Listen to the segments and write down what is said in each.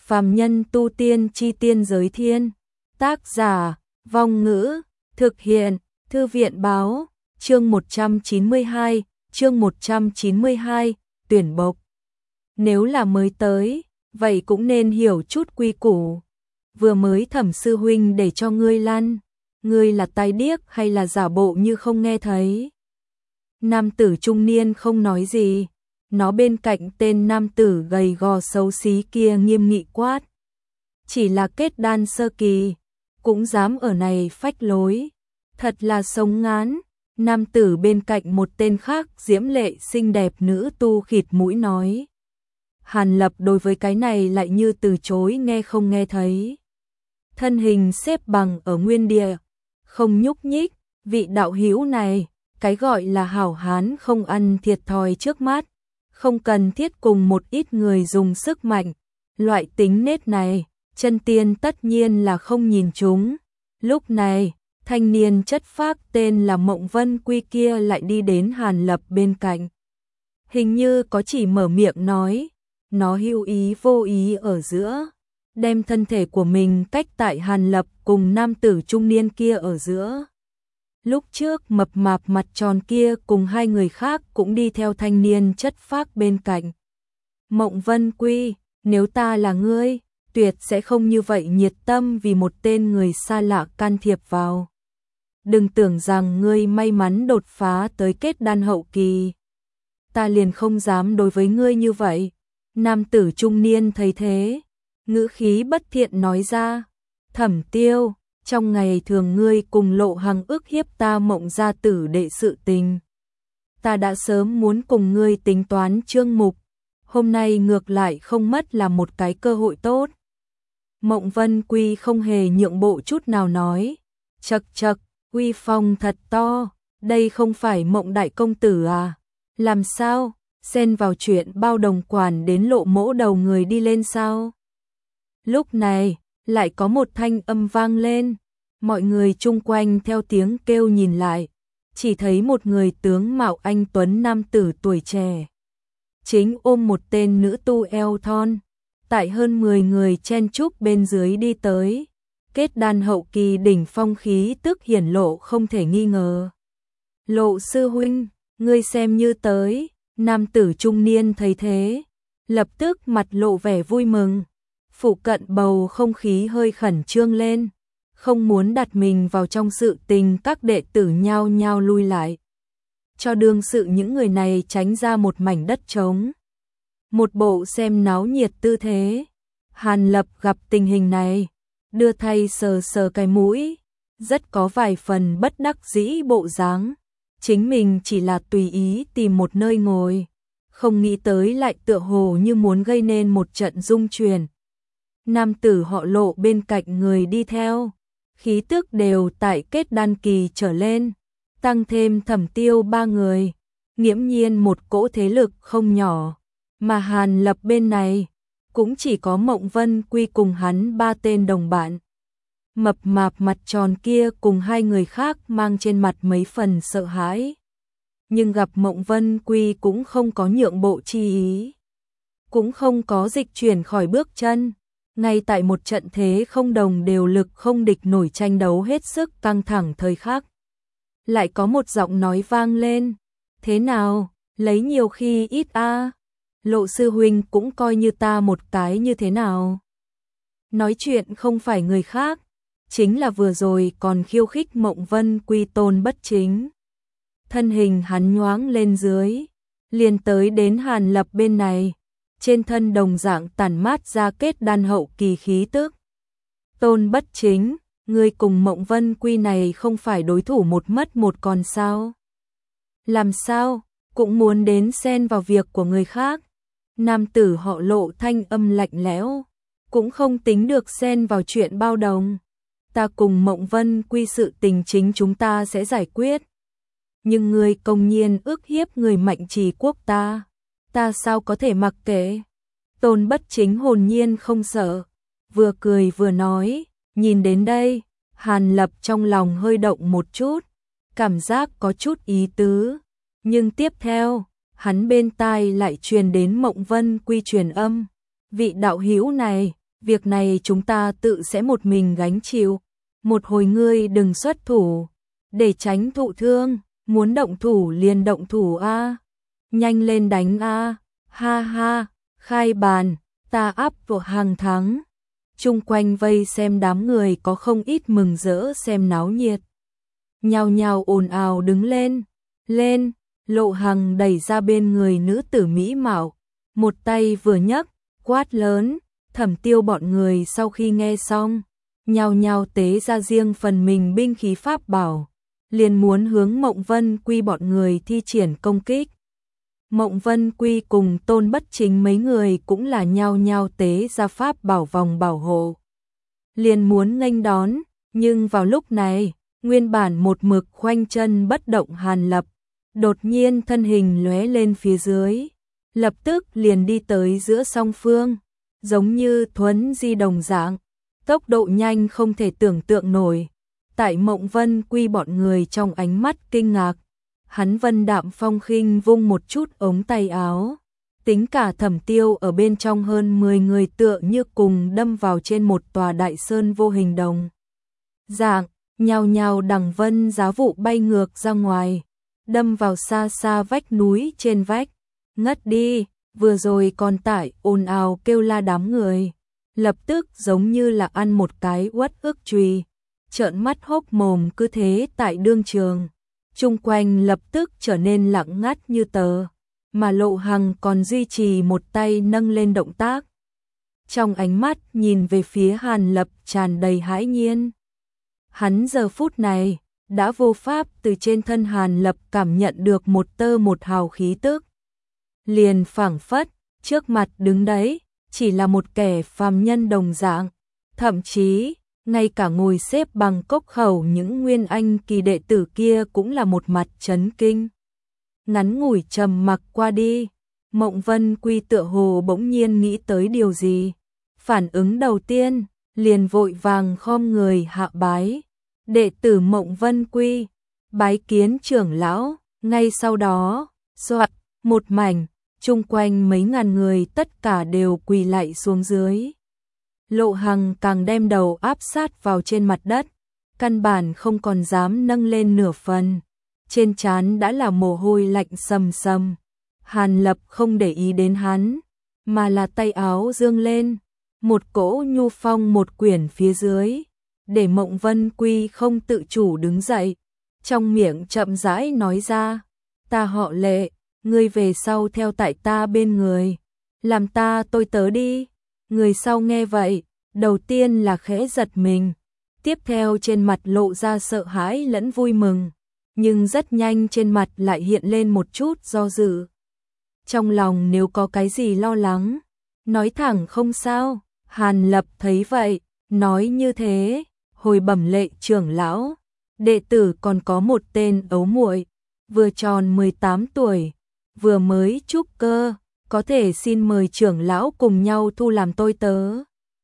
Phàm nhân tu tiên chi tiên giới thiên. Tác giả, Vong Ngữ, thực hiện, Thư viện báo, chương 192, tuyển bộc. Nếu là mới tới, vậy cũng nên hiểu chút quy củ. Vừa mới Thẩm sư huynh để cho ngươi lăn, ngươi là tai điếc hay là giả bộ như không nghe thấy? Nam tử trung niên không nói gì, nó bên cạnh tên nam tử gầy gò xấu xí kia nghiêm nghị quát. Chỉ là kết đan sơ kỳ, cũng dám ở này phách lối, thật là sống ngán. Nam tử bên cạnh một tên khác diễm lệ xinh đẹp nữ tu khịt mũi nói. Hàn Lập đối với cái này lại như từ chối nghe không nghe thấy. Thân hình xếp bằng ở nguyên địa, không nhúc nhích. Vị đạo hữu này, cái gọi là hảo hán không ăn thiệt thòi trước mắt, không cần thiết cùng một ít người dùng sức mạnh. Loại tính nết này, chân tiên tất nhiên là không nhìn chúng. Lúc này, thanh niên chất phác tên là Mộng Vân Quy kia lại đi đến Hàn Lập bên cạnh. Hình như có chỉ mở miệng nói, nó hữu ý vô ý ở giữa, đem thân thể của mình cách tại Hàn Lập cùng nam tử trung niên kia ở giữa. Lúc trước mập mạp mặt tròn kia cùng hai người khác cũng đi theo thanh niên chất phác bên cạnh. Mộng Vân Quy, nếu ta là ngươi, tuyệt sẽ không như vậy nhiệt tâm vì một tên người xa lạ can thiệp vào. Đừng tưởng rằng ngươi may mắn đột phá tới kết đan hậu kỳ, ta liền không dám đối với ngươi như vậy. Nam tử trung niên thấy thế, ngữ khí bất thiện nói ra. Thẩm Tiêu, trong ngày thường ngươi cùng Lộ Hằng ức hiếp ta Mộng gia tử đệ sự tình, ta đã sớm muốn cùng ngươi tính toán chương mục, hôm nay ngược lại không mất là một cái cơ hội tốt. Mộng Vân Quy không hề nhượng bộ chút nào nói. Chậc chậc, uy phong thật to, đây không phải Mộng đại công tử à? Làm sao, xen vào chuyện bao đồng quản đến Lộ mỗ đầu người đi lên sao? Lúc này, lại có một thanh âm vang lên, mọi người chung quanh theo tiếng kêu nhìn lại, chỉ thấy một người tướng mạo anh tuấn nam tử tuổi trẻ, chính ôm một tên nữ tu eo thon, tại hơn 10 người chen chúc bên dưới đi tới. Kết đan hậu kỳ đỉnh phong khí tức hiển lộ không thể nghi ngờ. Lộ sư huynh, ngươi xem như tới. Nam tử trung niên thấy thế, lập tức mặt lộ vẻ vui mừng. Phụ cận bầu không khí hơi khẩn trương lên, không muốn đặt mình vào trong sự tình, các đệ tử nhao nhao lui lại, cho đương sự những người này tránh ra một mảnh đất trống. Một bộ xem náo nhiệt tư thế. Hàn Lập gặp tình hình này, đưa tay sờ sờ cái mũi, rất có vài phần bất đắc dĩ bộ dáng. Chính mình chỉ là tùy ý tìm một nơi ngồi, không nghĩ tới lại tựa hồ như muốn gây nên một trận rung chuyển. Nam tử họ Lộ bên cạnh người đi theo, khí tức đều tại kết đan kỳ trở lên, tăng thêm Thẩm Tiêu ba người, nghiễm nhiên một cỗ thế lực không nhỏ. Mà Hàn Lập bên này, cũng chỉ có Mộng Vân Quy cùng hắn ba tên đồng bạn. Mập mạp mặt tròn kia cùng hai người khác mang trên mặt mấy phần sợ hãi. Nhưng gặp Mộng Vân Quy cũng không có nhượng bộ chi ý, cũng không có dịch chuyển khỏi bước chân. Ngay tại một trận thế không đồng đều lực không địch nổi tranh đấu hết sức căng thẳng thời khắc, lại có một giọng nói vang lên. Thế nào, lấy nhiều khi ít a? Lộ sư huynh cũng coi như ta một cái như thế nào? Nói chuyện không phải người khác, chính là vừa rồi còn khiêu khích Mộng Vân Quy Tôn Bất Chính. Thân hình hắn nhoáng lên dưới, liền tới đến Hàn Lập bên này, trên thân đồng dạng tản mát ra kết đan hậu kỳ khí tức. Tôn Bất Chính, ngươi cùng Mộng Vân Quy này không phải đối thủ một mất một còn sao? Làm sao, cũng muốn đến xen vào việc của người khác? Nam tử họ Lộ thanh âm lạnh lẽo, cũng không tính được xen vào chuyện bao đồng. Ta cùng Mộng Vân Quy sự tình chính chúng ta sẽ giải quyết. Nhưng ngươi công nhiên ức hiếp người mạnh trì quốc ta sao có thể mặc kệ? Tôn Bất Chính hồn nhiên không sợ, vừa cười vừa nói. Nhìn đến đây, Hàn Lập trong lòng hơi động một chút, cảm giác có chút ý tứ. Nhưng tiếp theo, hắn bên tai lại truyền đến Mộng Vân Quy truyền âm. Vị đạo hữu này, việc này chúng ta tự sẽ một mình gánh chịu, một hồi ngươi đừng xuất thủ, để tránh thụ thương, muốn động thủ liền động thủ a, nhanh lên đánh a, ha ha, khai bàn, ta áp vào hàng thắng. Chung quanh vây xem đám người có không ít mừng rỡ xem náo nhiệt. Nhao nhao ồn ào đứng lên, lên, Lộ Hằng đẩy ra bên người nữ tử mỹ mạo, một tay vừa nhấc, quát lớn, Thẩm Tiêu bọn người sau khi nghe xong, nhao nhao tế ra riêng phần mình binh khí pháp bảo, liền muốn hướng Mộng Vân Quy bọn người thi triển công kích. Mộng Vân Quy cùng Tôn Bất Chính mấy người cũng là nhao nhao tế ra pháp bảo vòng bảo hộ, liền muốn nghênh đón, nhưng vào lúc này, nguyên bản một mực khoanh chân bất động Hàn Lập, đột nhiên thân hình lóe lên phía dưới, lập tức liền đi tới giữa song phương, giống như thuấn di đồng dạng, tốc độ nhanh không thể tưởng tượng nổi. Tại Mộng Vân Quy bọn người trong ánh mắt kinh ngạc, hắn vân đạm phong khinh vung một chút ống tay áo, tính cả Thẩm Tiêu ở bên trong hơn 10 người tựa như cùng đâm vào trên một tòa đại sơn vô hình đồng dạng, nhao nhao đằng vân giá vụ bay ngược ra ngoài, đâm vào xa xa vách núi trên vách, ngất đi. Vừa rồi còn tại ồn ào kêu la đám người, lập tức giống như là ăn một cái uất ức chùy, trợn mắt hốc mồm cứ thế tại đương trường. Chung quanh lập tức trở nên lặng ngắt như tờ, mà Lộ Hằng còn duy trì một tay nâng lên động tác. Trong ánh mắt nhìn về phía Hàn Lập tràn đầy hãi nhiên. Hắn giờ phút này đã vô pháp từ trên thân Hàn Lập cảm nhận được một tơ một hào khí tức. Liền phảng phất, trước mặt đứng đấy, chỉ là một kẻ phàm nhân đồng dạng, thậm chí, ngay cả ngồi xếp bằng cốc khẩu những nguyên anh kỳ đệ tử kia cũng là một mặt chấn kinh. Ngắn ngủi trầm mặc qua đi, Mộng Vân Quy tựa hồ bỗng nhiên nghĩ tới điều gì. Phản ứng đầu tiên, liền vội vàng khom người hạ bái. Đệ tử Mộng Vân Quy, bái kiến trưởng lão, ngay sau đó, soạt, một mảnh, chung quanh mấy ngàn người tất cả đều quỳ lạy xuống dưới. Lộ Hằng càng đem đầu áp sát vào trên mặt đất, căn bản không còn dám nâng lên nửa phần. Trên trán đã là mồ hôi lạnh sầm sầm. Hàn Lập không để ý đến hắn, mà là tay áo dương lên, một cỗ nhu phong một quyển phía dưới, để Mộng Vân Quy không tự chủ đứng dậy, trong miệng chậm rãi nói ra, ta họ Lệ, ngươi về sau theo tại ta bên người, làm ta tôi tớ đi. Người sau nghe vậy, đầu tiên là khẽ giật mình, tiếp theo trên mặt lộ ra sợ hãi lẫn vui mừng, nhưng rất nhanh trên mặt lại hiện lên một chút do dự. Trong lòng nếu có cái gì lo lắng, nói thẳng không sao. Hàn Lập thấy vậy, nói như thế, hồi bẩm Lệ trưởng lão, đệ tử còn có một tên ấu muội, vừa tròn 18 tuổi, vừa mới trúc cơ, có thể xin mời trưởng lão cùng nhau thu làm tôi tớ.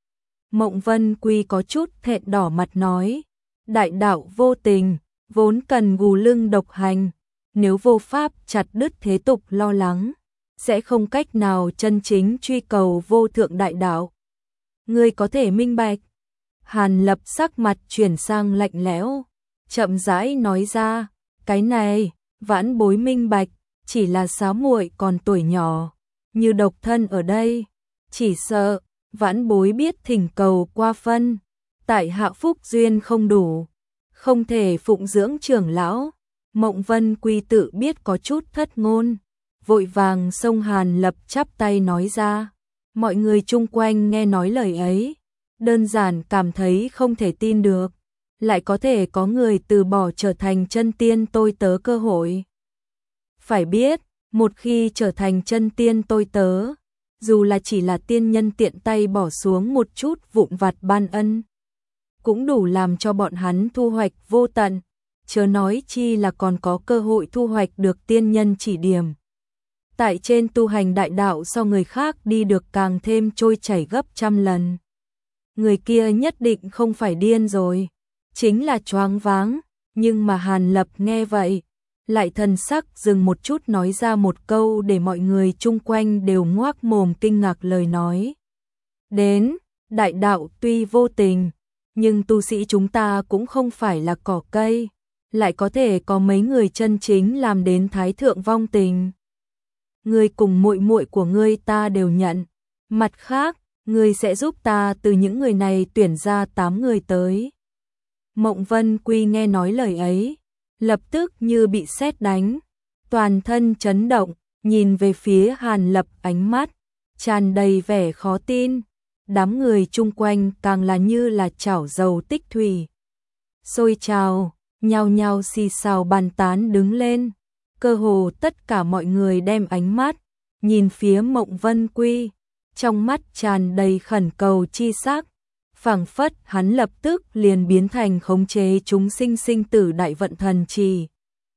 Mộng Vân Quy có chút thẹn đỏ mặt nói, đại đạo vô tình, vốn cần gù lưng độc hành, nếu vô pháp chặt đứt thế tục lo lắng, sẽ không cách nào chân chính truy cầu vô thượng đại đạo. Ngươi có thể minh bạch. Hàn Lập sắc mặt chuyển sang lạnh lẽo, chậm rãi nói ra, cái này, vãn bối minh bạch, chỉ là xá muội còn tuổi nhỏ, như độc thân ở đây, chỉ sợ, vãn bối biết thỉnh cầu qua phân, tại hạ phúc duyên không đủ, không thể phụng dưỡng trưởng lão. Mộng Vân Quy tự biết có chút thất ngôn, vội vàng xông Hàn Lập chắp tay nói ra. Mọi người chung quanh nghe nói lời ấy, đơn giản cảm thấy không thể tin được, lại có thể có người từ bỏ trở thành chân tiên tôi tớ cơ hội. Phải biết, một khi trở thành chân tiên tôi tớ, dù là chỉ là tiên nhân tiện tay bỏ xuống một chút vụn vặt ban ân, cũng đủ làm cho bọn hắn thu hoạch vô tận, chớ nói chi là còn có cơ hội thu hoạch được tiên nhân chỉ điểm. Tại trên tu hành đại đạo so người khác đi được càng thêm trôi chảy gấp trăm lần. Người kia nhất định không phải điên rồi, chính là choáng váng, nhưng mà Hàn Lập nghe vậy, lại thần sắc dừng một chút nói ra một câu để mọi người chung quanh đều ngoác mồm kinh ngạc lời nói. đại đạo tuy vô tình, nhưng tu sĩ chúng ta cũng không phải là cỏ cây, lại có thể có mấy người chân chính làm đến thái thượng vong tình. Ngươi cùng muội muội của ngươi ta đều nhận, mặt khác, ngươi sẽ giúp ta từ những người này tuyển ra 8 người tới. Mộng Vân Quy nghe nói lời ấy, lập tức như bị sét đánh, toàn thân chấn động, nhìn về phía Hàn Lập, ánh mắt tràn đầy vẻ khó tin. Đám người chung quanh càng là như là chảo dầu tích thủy, sôi trào, nhao nhao xì xào bàn tán đứng lên. Cơ hồ tất cả mọi người đem ánh mắt nhìn phía Mộng Vân Quy, trong mắt tràn đầy khẩn cầu chi sắc, phảng phất hắn lập tức liền biến thành khống chế chúng sinh sinh tử đại vận thần trì.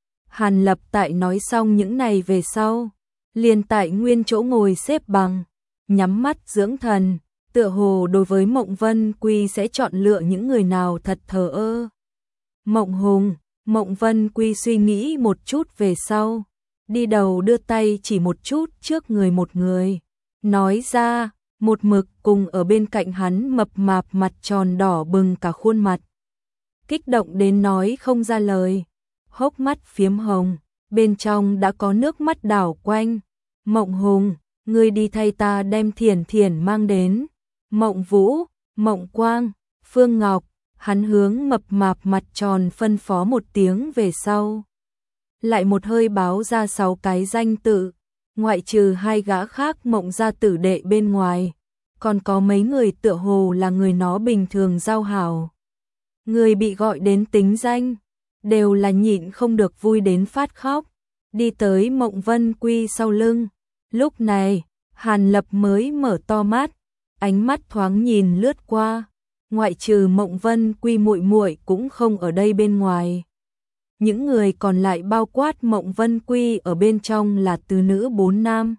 Hàn Lập tại nói xong những này về sau, liền tại nguyên chỗ ngồi xếp bằng, nhắm mắt dưỡng thần, tựa hồ đối với Mộng Vân Quy sẽ chọn lựa những người nào thật thờ ơ. Mộng Hùng, Mộng Vân Quy suy nghĩ một chút về sau, đi đầu đưa tay chỉ một chút trước người một người, nói ra, một mực cùng ở bên cạnh hắn mập mạp mặt tròn đỏ bừng cả khuôn mặt. Kích động đến nói không ra lời, hốc mắt phiếm hồng, bên trong đã có nước mắt đảo quanh. Mộng Hùng, ngươi đi thay ta đem Thiển Thiển mang đến. Mộng Vũ, Mộng Quang, Phương Ngọc, hắn hướng mập mạp mặt tròn phân phó một tiếng về sau. Lại một hơi báo ra 6 cái danh tự, ngoại trừ 2 gã khác Mộng gia tử đệ bên ngoài, còn có mấy người tựa hồ là người nó bình thường giao hảo. Người bị gọi đến tính danh, đều là nhịn không được vui đến phát khóc, đi tới Mộng Vân Quy sau lưng. Lúc này, Hàn Lập mới mở to mắt, ánh mắt thoáng nhìn lướt qua, ngoại trừ Mộng Vân Quy muội muội cũng không ở đây bên ngoài. Những người còn lại bao quát Mộng Vân Quy ở bên trong là tứ nữ 4 nam.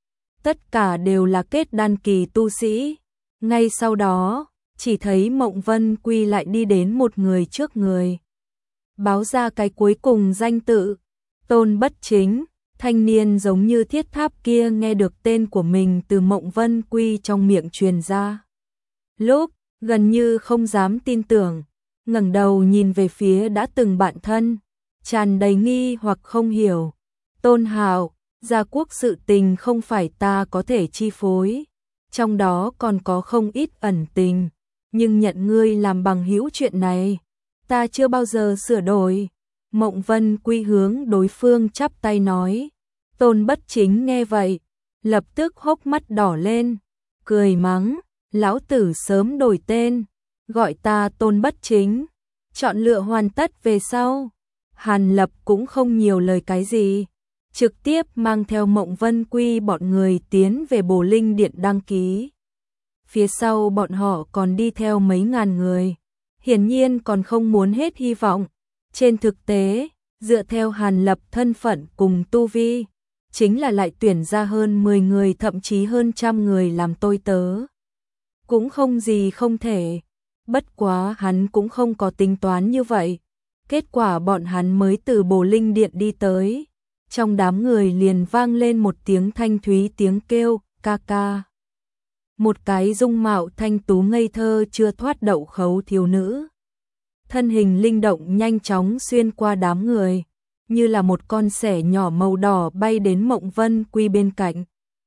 Tất cả đều là kết đan kỳ tu sĩ. Ngay sau đó, chỉ thấy Mộng Vân Quy lại đi đến một người trước người. Báo ra cái cuối cùng danh tự, Tôn Bất Chính. Thanh niên giống như thiết tháp kia nghe được tên của mình từ Mộng Vân Quy trong miệng truyền ra. Lúc, gần như không dám tin tưởng, ngẩng đầu nhìn về phía đã từng bạn thân, tràn đầy nghi hoặc không hiểu. Tôn Hạo, gia quốc sự tình không phải ta có thể chi phối, trong đó còn có không ít ẩn tình, nhưng nhận ngươi làm bằng hữu chuyện này, ta chưa bao giờ sửa đổi. Mộng Vân Quy hướng đối phương chắp tay nói. Tôn Bất Chính nghe vậy, lập tức hốc mắt đỏ lên, cười mắng, lão tử sớm đổi tên, gọi ta Tôn Bất Chính. Chọn lựa hoàn tất về sau, Hàn Lập cũng không nhiều lời cái gì, trực tiếp mang theo Mộng Vân Quy bọn người tiến về Bồ Linh Điện đăng ký. Phía sau bọn họ còn đi theo mấy ngàn người, hiển nhiên còn không muốn hết hy vọng. Trên thực tế, dựa theo Hàn Lập thân phận cùng tu vi, chính là lại tuyển ra hơn 10 người thậm chí hơn 100 người làm tôi tớ. Cũng không gì không thể, bất quá hắn cũng không có tính toán như vậy. Kết quả bọn hắn mới từ Bồ Linh Điện đi tới, trong đám người liền vang lên một tiếng thanh thúy tiếng kêu, ca ca. Một cái dung mạo thanh tú ngây thơ chưa thoát đậu khấu thiếu nữ. Thân hình linh động nhanh chóng xuyên qua đám người, như là một con sẻ nhỏ màu đỏ bay đến Mộng Vân Quy bên cạnh.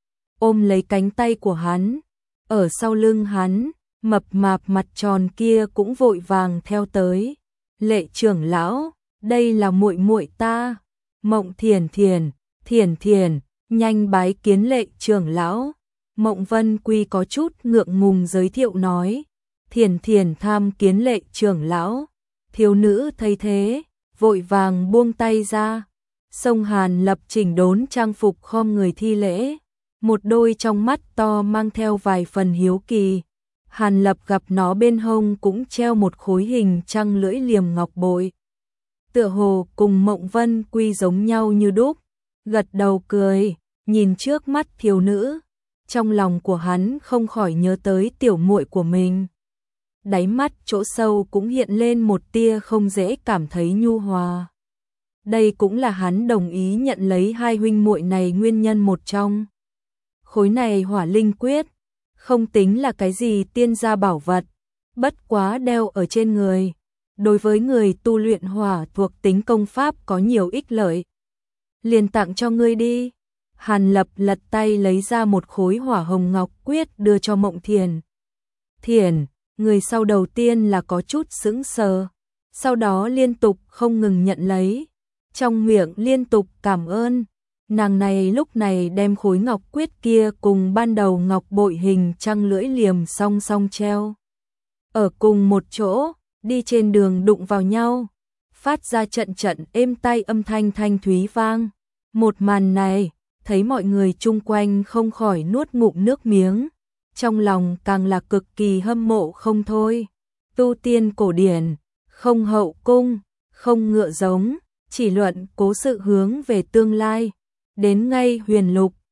Ôm lấy cánh tay của hắn, ở sau lưng hắn, mập mạp mặt tròn kia cũng vội vàng theo tới. Lệ trưởng lão, đây là muội muội ta. Mộng Thiển Thiển, Thiển Thiển, nhanh bái kiến Lệ trưởng lão. Mộng Vân Quy có chút ngượng ngùng giới thiệu nói. Thiển Thiển tham kiến Lệ trưởng lão. Thiếu nữ thấy thế, vội vàng buông tay ra. Song Hàn Lập chỉnh đốn trang phục khom người thi lễ, một đôi trong mắt to mang theo vài phần hiếu kỳ. Hàn Lập gặp nó bên hông cũng treo một khối hình trăng lưỡi liềm ngọc bội. Tựa hồ cùng Mộng Vân Quy giống nhau như đúc, gật đầu cười, nhìn trước mắt thiếu nữ, trong lòng của hắn không khỏi nhớ tới tiểu muội của mình. Đáy mắt chỗ sâu cũng hiện lên một tia không dễ cảm thấy nhu hòa. Đây cũng là hắn đồng ý nhận lấy hai huynh muội này nguyên nhân một trong. Khối này hỏa linh quyết, không tính là cái gì tiên gia bảo vật, bất quá đeo ở trên người. Đối với người tu luyện hỏa thuộc tính công pháp có nhiều ích lợi. Liền tặng cho ngươi đi. Hàn Lập lật tay lấy ra một khối hỏa hồng ngọc quyết đưa cho Mộng Thiền. Thiền, người sau đầu tiên là có chút sững sờ, sau đó liên tục không ngừng nhận lấy, trong miệng liên tục cảm ơn. Nàng này lúc này đem khối ngọc quyết kia cùng ban đầu ngọc bội hình trăng lưỡi liềm song song treo ở cùng một chỗ, đi trên đường đụng vào nhau, phát ra trận trận êm tai âm thanh thanh thúy vang. Một màn này, thấy mọi người chung quanh không khỏi nuốt ngụm nước miếng, trong lòng càng là cực kỳ hâm mộ không thôi. Tu tiên cổ điển, không hậu cung, không ngựa giống, chỉ luận cố sự hướng về tương lai. Đến ngay huyền lục,